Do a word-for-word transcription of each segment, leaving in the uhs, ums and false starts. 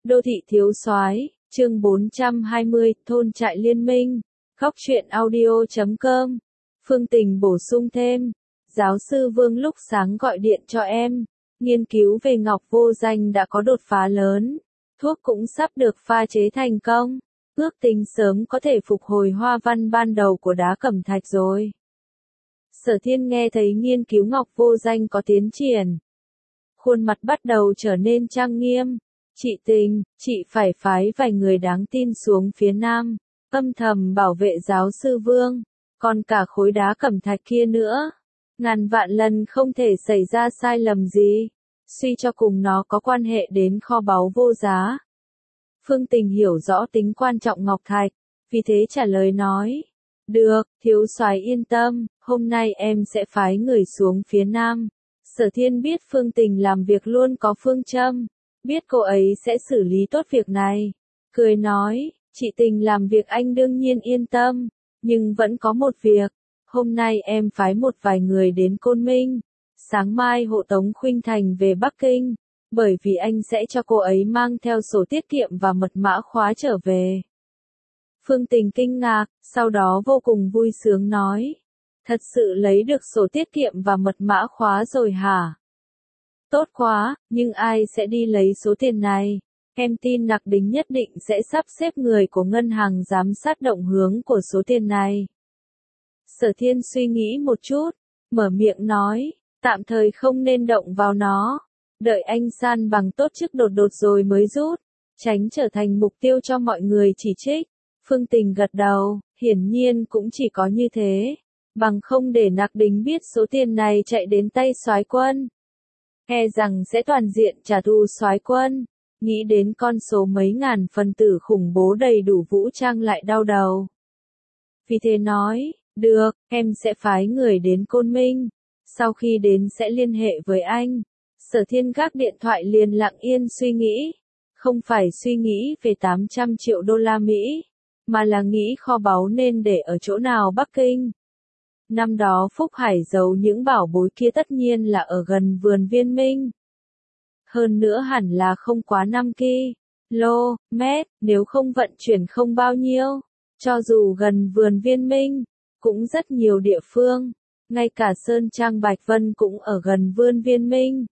Đô thị thiếu soái, chương bốn trăm hai mươi, thôn trại liên minh, góc truyện audio chấm com. Phương Tình bổ sung thêm, giáo sư Vương lúc sáng gọi điện cho em, nghiên cứu về ngọc vô danh đã có đột phá lớn, thuốc cũng sắp được pha chế thành công, ước tính sớm có thể phục hồi hoa văn ban đầu của đá cẩm thạch rồi. Sở Thiên nghe thấy nghiên cứu ngọc vô danh có tiến triển, khuôn mặt bắt đầu trở nên trang nghiêm. Chị Tình, chị phải phái vài người đáng tin xuống phía nam, âm thầm bảo vệ giáo sư Vương, còn cả khối đá cẩm thạch kia nữa. Ngàn vạn lần không thể xảy ra sai lầm gì, suy cho cùng nó có quan hệ đến kho báu vô giá. Phương Tình hiểu rõ tính quan trọng ngọc thạch, vì thế trả lời nói, được, thiếu soái yên tâm, hôm nay em sẽ phái người xuống phía nam. Sở Thiên biết Phương Tình làm việc luôn có phương châm, biết cô ấy sẽ xử lý tốt việc này. Cười nói, chị Tình làm việc anh đương nhiên yên tâm, nhưng vẫn có một việc. Hôm nay em phái một vài người đến Côn Minh, sáng mai hộ tống Khuynh Thành về Bắc Kinh, bởi vì anh sẽ cho cô ấy mang theo sổ tiết kiệm và mật mã khóa trở về. Phương Tình kinh ngạc, sau đó vô cùng vui sướng nói, thật sự lấy được sổ tiết kiệm và mật mã khóa rồi hả? Tốt quá, nhưng ai sẽ đi lấy số tiền này? Em tin Nặc Đính nhất định sẽ sắp xếp người của ngân hàng giám sát động hướng của số tiền này. Sở Thiên suy nghĩ một chút, mở miệng nói, tạm thời không nên động vào nó, đợi anh san bằng tốt chức đột đột rồi mới rút, tránh trở thành mục tiêu cho mọi người chỉ trích. Phương Tình gật đầu, hiển nhiên cũng chỉ có như thế, bằng không để Nặc Đính biết số tiền này chạy đến tay soái quân, e rằng sẽ toàn diện trả thù soái quân. Nghĩ đến con số mấy ngàn phần tử khủng bố đầy đủ vũ trang lại đau đầu. Vì thế nói, được, em sẽ phái người đến Côn Minh, sau khi đến sẽ liên hệ với anh. Sở Thiên gác điện thoại liền lặng yên suy nghĩ, không phải suy nghĩ về tám trăm triệu đô la Mỹ, mà là nghĩ kho báu nên để ở chỗ nào Bắc Kinh. Năm đó Phúc Hải giấu những bảo bối kia tất nhiên là ở gần vườn Viên Minh. Hơn nữa hẳn là không quá năm ki lô mét, nếu không vận chuyển không bao nhiêu. Cho dù gần vườn Viên Minh, cũng rất nhiều địa phương, ngay cả Sơn Trang Bạch Vân cũng ở gần vườn Viên Minh.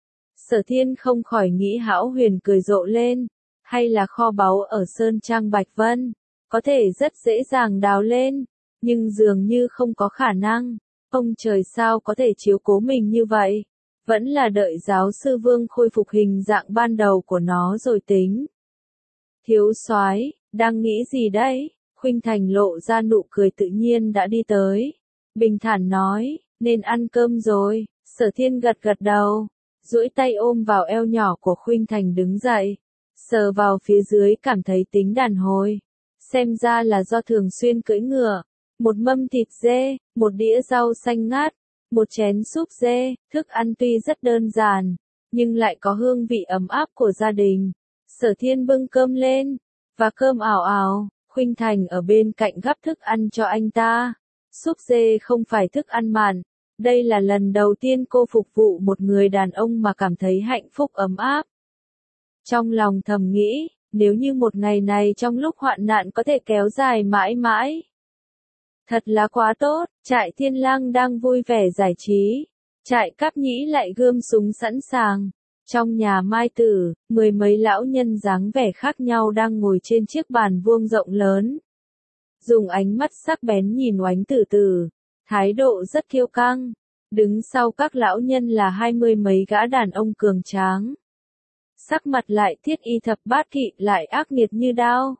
Sở Thiên không khỏi nghĩ Hão Huyền cười rộ lên, hay là kho báu ở Sơn Trang Bạch Vân, có thể rất dễ dàng đào lên, nhưng dường như không có khả năng. Ông trời sao có thể chiếu cố mình như vậy? Vẫn là đợi giáo sư Vương khôi phục hình dạng ban đầu của nó rồi tính. Thiếu soái, đang nghĩ gì đấy? Khuynh Thành lộ ra nụ cười tự nhiên đã đi tới. Bình thản nói, nên ăn cơm rồi. Sở Thiên gật gật đầu, duỗi tay ôm vào eo nhỏ của Khuynh Thành đứng dậy, sờ vào phía dưới cảm thấy tính đàn hồi. Xem ra là do thường xuyên cưỡi ngựa. Một mâm thịt dê, một đĩa rau xanh ngát, một chén súp dê, thức ăn tuy rất đơn giản, nhưng lại có hương vị ấm áp của gia đình. Sở Thiên bưng cơm lên, và cơm ảo ảo, Khuynh Thành ở bên cạnh gắp thức ăn cho anh ta. Súp dê không phải thức ăn mặn, đây là lần đầu tiên cô phục vụ một người đàn ông mà cảm thấy hạnh phúc ấm áp. Trong lòng thầm nghĩ, nếu như một ngày này trong lúc hoạn nạn có thể kéo dài mãi mãi. Thật là quá tốt, trại Thiên Lang đang vui vẻ giải trí. Trại Cáp Nhĩ lại gươm súng sẵn sàng. Trong nhà Mai Tử, mười mấy lão nhân dáng vẻ khác nhau đang ngồi trên chiếc bàn vuông rộng lớn. Dùng ánh mắt sắc bén nhìn Oánh Tử Tử, thái độ rất kiêu căng. Đứng sau các lão nhân là hai mươi mấy gã đàn ông cường tráng. Sắc mặt lại thiết y thập bát kỵ lại ác nghiệt như đao.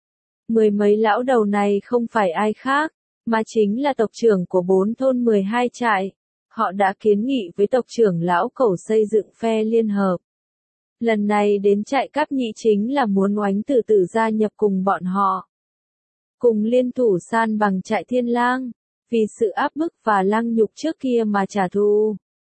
Mười mấy lão đầu này không phải ai khác, mà chính là tộc trưởng của bốn thôn mười hai trại. Họ đã kiến nghị với tộc trưởng lão Cẩu xây dựng phe liên hợp. Lần này đến trại Cáp Nhĩ chính là muốn Oánh Tử Tử gia nhập cùng bọn họ. Cùng liên thủ san bằng trại Thiên Lang, vì sự áp bức và lăng nhục trước kia mà trả thù.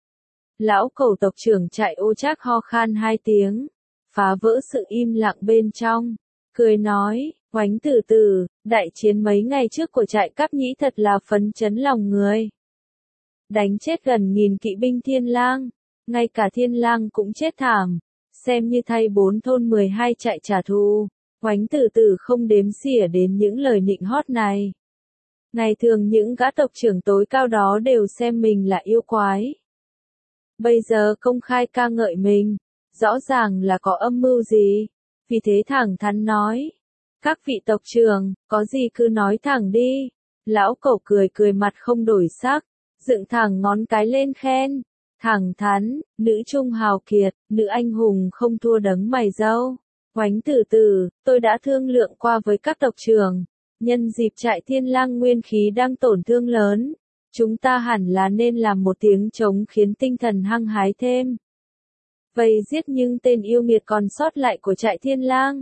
Lão Cẩu tộc trưởng trại Ô Trác ho khan hai tiếng, phá vỡ sự im lặng bên trong, cười nói, Oánh Tử Tử, đại chiến mấy ngày trước của trại Cáp Nhĩ thật là phấn chấn lòng người. Đánh chết gần nghìn kỵ binh Thiên Lang, ngay cả Thiên Lang cũng chết thảm, xem như thay bốn thôn mười hai trại trả thù. Oánh Tử Tử không đếm xỉa đến những lời nịnh hót này. Ngày thường những gã tộc trưởng tối cao đó đều xem mình là yêu quái. Bây giờ công khai ca ngợi mình, rõ ràng là có âm mưu gì. Vì thế thẳng thắn nói, các vị tộc trưởng, có gì cứ nói thẳng đi. Lão Cẩu cười cười mặt không đổi sắc, dựng thẳng ngón cái lên khen. Thẳng thắn, nữ trung hào kiệt, nữ anh hùng không thua đấng mày râu. Oánh Tử Tử, tôi đã thương lượng qua với các tộc trưởng. Nhân dịp trại Thiên Lang nguyên khí đang tổn thương lớn, chúng ta hẳn là nên làm một tiếng trống khiến tinh thần hăng hái thêm. Vây giết những tên yêu nghiệt còn sót lại của trại Thiên Lang.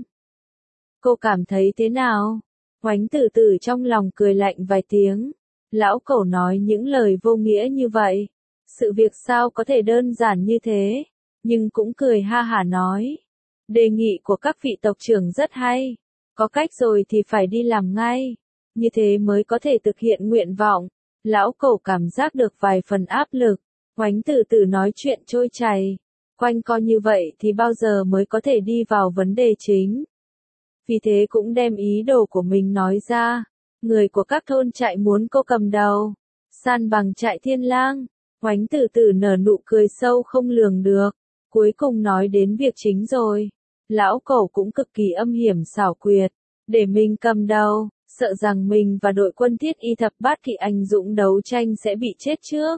Cô cảm thấy thế nào? Oánh Tử Tử trong lòng cười lạnh vài tiếng. Lão Cẩu nói những lời vô nghĩa như vậy. Sự việc sao có thể đơn giản như thế? Nhưng cũng cười ha hả nói. Đề nghị của các vị tộc trưởng rất hay. Có cách rồi thì phải đi làm ngay. Như thế mới có thể thực hiện nguyện vọng. Lão Cẩu cảm giác được vài phần áp lực. Oánh Tử Tử nói chuyện trôi chảy. Quanh co như vậy thì bao giờ mới có thể đi vào vấn đề chính. Vì thế cũng đem ý đồ của mình nói ra. Người của các thôn trại muốn cô cầm đầu. San bằng trại Thiên Lang. Oánh Tử Tử nở nụ cười sâu không lường được. Cuối cùng nói đến việc chính rồi. Lão Cẩu cũng cực kỳ âm hiểm xảo quyệt. Để mình cầm đầu, sợ rằng mình và đội quân Thiết Y thập bát kỵ anh dũng đấu tranh sẽ bị chết trước.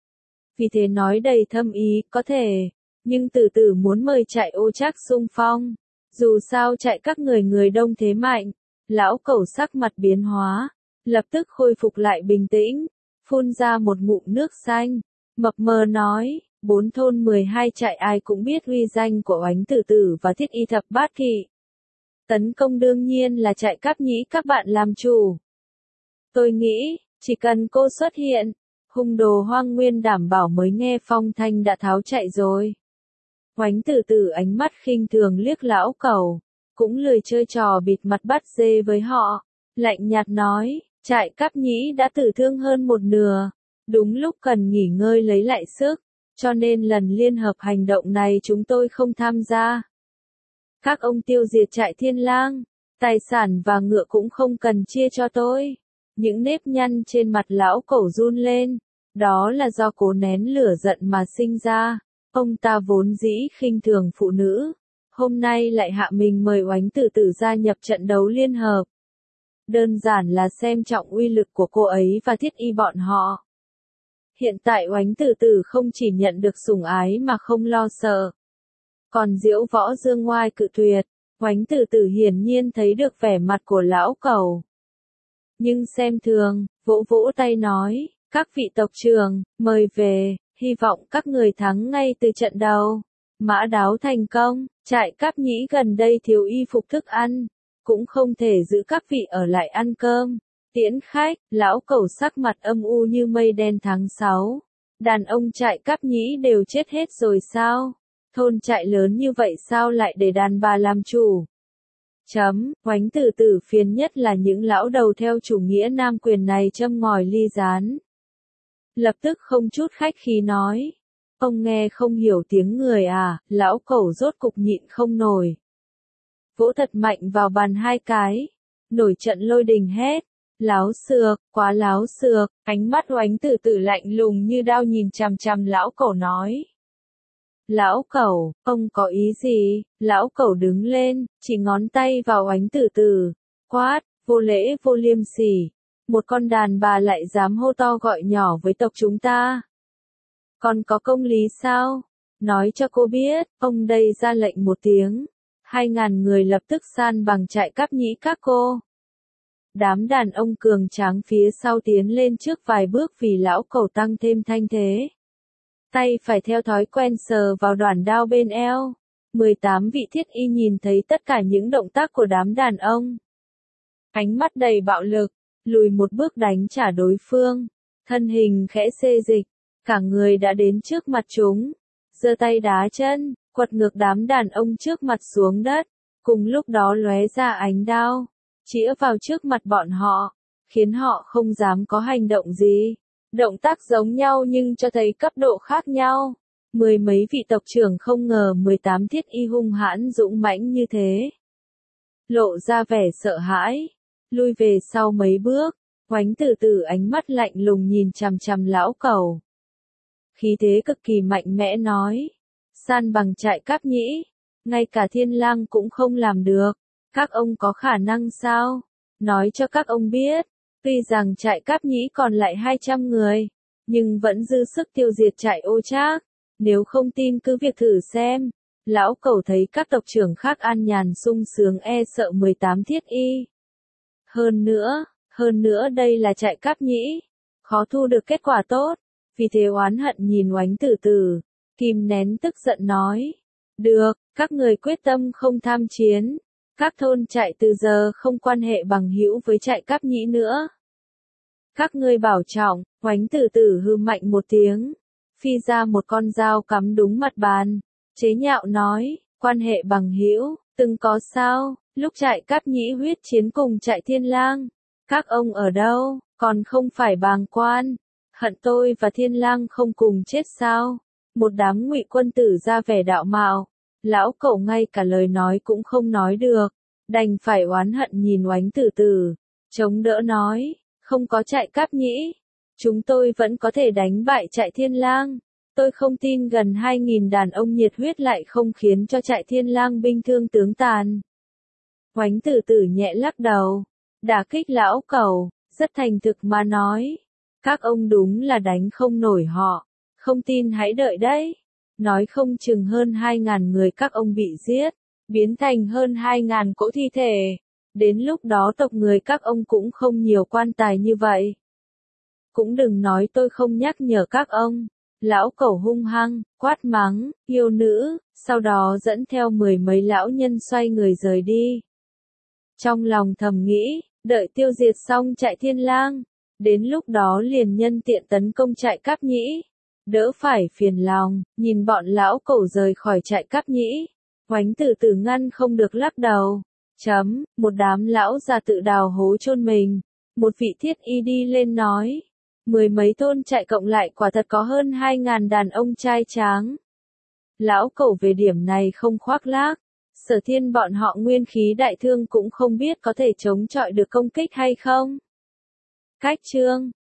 Vì thế nói đầy thâm ý, có thể. Nhưng Tử Tử muốn mời trại Ô Trác xung phong. Dù sao trại các người người đông thế mạnh. Lão Cẩu sắc mặt biến hóa. Lập tức khôi phục lại bình tĩnh. Phun ra một ngụm nước xanh. Mập mờ nói, bốn thôn mười hai trại ai cũng biết uy danh của Oánh Tử Tử và Thiết Y thập bát kỵ. Tấn công đương nhiên là trại Cáp Nhĩ các bạn làm chủ. Tôi nghĩ, chỉ cần cô xuất hiện, hung đồ Hoang Nguyên đảm bảo mới nghe phong thanh đã tháo chạy rồi. Oánh Tử Tử ánh mắt khinh thường liếc Lão Cẩu, cũng lười chơi trò bịt mặt bắt dê với họ, lạnh nhạt nói, trại Cáp Nhĩ đã tử thương hơn một nửa, đúng lúc cần nghỉ ngơi lấy lại sức, cho nên lần liên hợp hành động này chúng tôi không tham gia. Các ông tiêu diệt trại Thiên Lang, tài sản và ngựa cũng không cần chia cho tôi. Những nếp nhăn trên mặt Lão Cẩu run lên, đó là do cố nén lửa giận mà sinh ra. Ông ta vốn dĩ khinh thường phụ nữ, hôm nay lại hạ mình mời Oánh Tử Tử gia nhập trận đấu liên hợp. Đơn giản là xem trọng uy lực của cô ấy và Thiết Y bọn họ. Hiện tại Oánh Tử Tử không chỉ nhận được sủng ái mà không lo sợ. Còn Diễu Võ Dương ngoai cự tuyệt, Oánh Tử Tử hiển nhiên thấy được vẻ mặt của Lão Cẩu. Nhưng xem thường, vỗ vỗ tay nói, các vị tộc trưởng, mời về, hy vọng các người thắng ngay từ trận đầu. Mã đáo thành công, trại Cáp Nhĩ gần đây thiếu y phục thức ăn, cũng không thể giữ các vị ở lại ăn cơm. Tiễn khách, Lão Cẩu sắc mặt âm u như mây đen tháng sáu. Đàn ông trại Cáp Nhĩ đều chết hết rồi sao? Thôn trại lớn như vậy sao lại để đàn bà làm chủ? Chấm, Oánh Tử Tử phiền nhất là những lão đầu theo chủ nghĩa nam quyền này châm ngòi ly gián. Lập tức không chút khách khí nói. Ông nghe không hiểu tiếng người à, Lão Cẩu rốt cục nhịn không nổi. Vỗ thật mạnh vào bàn hai cái. Nổi trận lôi đình hét. Láo xược, quá láo xược, ánh mắt Oánh Tử Tử lạnh lùng như đao nhìn chằm chằm Lão Cẩu nói. Lão Cẩu, ông có ý gì? Lão Cẩu đứng lên, chỉ ngón tay vào Oánh Tử Tử. Quát, vô lễ vô liêm sỉ. Một con đàn bà lại dám hô to gọi nhỏ với tộc chúng ta. Còn có công lý sao? Nói cho cô biết, ông đây ra lệnh một tiếng. Hai ngàn người lập tức san bằng trại Cáp Nhĩ các cô. Đám đàn ông cường tráng phía sau tiến lên trước vài bước vì Lão Cẩu tăng thêm thanh thế. Tay phải theo thói quen sờ vào đoản đao bên eo. mười tám vị Thiết Y nhìn thấy tất cả những động tác của đám đàn ông. Ánh mắt đầy bạo lực, lùi một bước đánh trả đối phương. Thân hình khẽ xê dịch, cả người đã đến trước mặt chúng. Giơ tay đá chân, quật ngược đám đàn ông trước mặt xuống đất. Cùng lúc đó lóe ra ánh đao, chĩa vào trước mặt bọn họ, khiến họ không dám có hành động gì. Động tác giống nhau nhưng cho thấy cấp độ khác nhau. Mười mấy vị tộc trưởng không ngờ mười tám thiết y hung hãn dũng mãnh như thế. Lộ ra vẻ sợ hãi, lui về sau mấy bước, Oánh Tử Tử ánh mắt lạnh lùng nhìn chằm chằm lão cẩu. Khí thế cực kỳ mạnh mẽ nói, san bằng trại Cáp Nhĩ, ngay cả Thiên Lang cũng không làm được, các ông có khả năng sao? Nói cho các ông biết, tuy rằng trại Cáp Nhĩ còn lại hai trăm người, nhưng vẫn dư sức tiêu diệt trại Ô Trác, nếu không tin cứ việc thử xem. Lão cẩu thấy các tộc trưởng khác an nhàn sung sướng e sợ mười tám thiết y. Hơn nữa, hơn nữa đây là trại Cáp Nhĩ, khó thu được kết quả tốt, vì thế oán hận nhìn Oánh Tử Tử, kìm nén tức giận nói, được, các người quyết tâm không tham chiến, các thôn trại từ giờ không quan hệ bằng hữu với trại Cáp Nhĩ nữa. Các ngươi bảo trọng. Oánh Tử Tử hư mạnh một tiếng, phi ra một con dao cắm đúng mặt bàn, chế nhạo nói, quan hệ bằng hữu, từng có sao, lúc trại Cáp Nhĩ huyết chiến cùng trại Thiên Lang, các ông ở đâu, còn không phải bàng quan, hận tôi và Thiên Lang không cùng chết sao? Một đám ngụy quân tử ra vẻ đạo mạo, lão cẩu ngay cả lời nói cũng không nói được, đành phải oán hận nhìn Oánh Tử Tử, chống đỡ nói, không có trại Cáp Nhĩ, chúng tôi vẫn có thể đánh bại trại Thiên Lang. Tôi không tin gần hai nghìn đàn ông nhiệt huyết lại không khiến cho trại Thiên Lang binh thương tướng tàn. Oánh Tử Tử nhẹ lắc đầu, đả kích lão cẩu, rất thành thực mà nói, các ông đúng là đánh không nổi họ, không tin hãy đợi đấy. Nói không chừng hơn hai ngàn người các ông bị giết, biến thành hơn hai ngàn cỗ thi thể. Đến lúc đó tộc người các ông cũng không nhiều quan tài như vậy. Cũng đừng nói tôi không nhắc nhở các ông. Lão cẩu hung hăng, quát mắng, yêu nữ, sau đó dẫn theo mười mấy lão nhân xoay người rời đi. Trong lòng thầm nghĩ, đợi tiêu diệt xong trại Thiên Lang, đến lúc đó liền nhân tiện tấn công trại Cáp Nhĩ. Đỡ phải phiền lòng, nhìn bọn lão cẩu rời khỏi trại Cáp Nhĩ. Oánh Tử Tử ngăn không được lắc đầu. Chấm, một đám lão già tự đào hố chôn mình. Một vị thiết y đi lên nói. Mười mấy thôn trại cộng lại quả thật có hơn hai ngàn đàn ông trai tráng. Lão cẩu về điểm này không khoác lác. Sở Thiên bọn họ nguyên khí đại thương cũng không biết có thể chống chọi được công kích hay không. Cách chương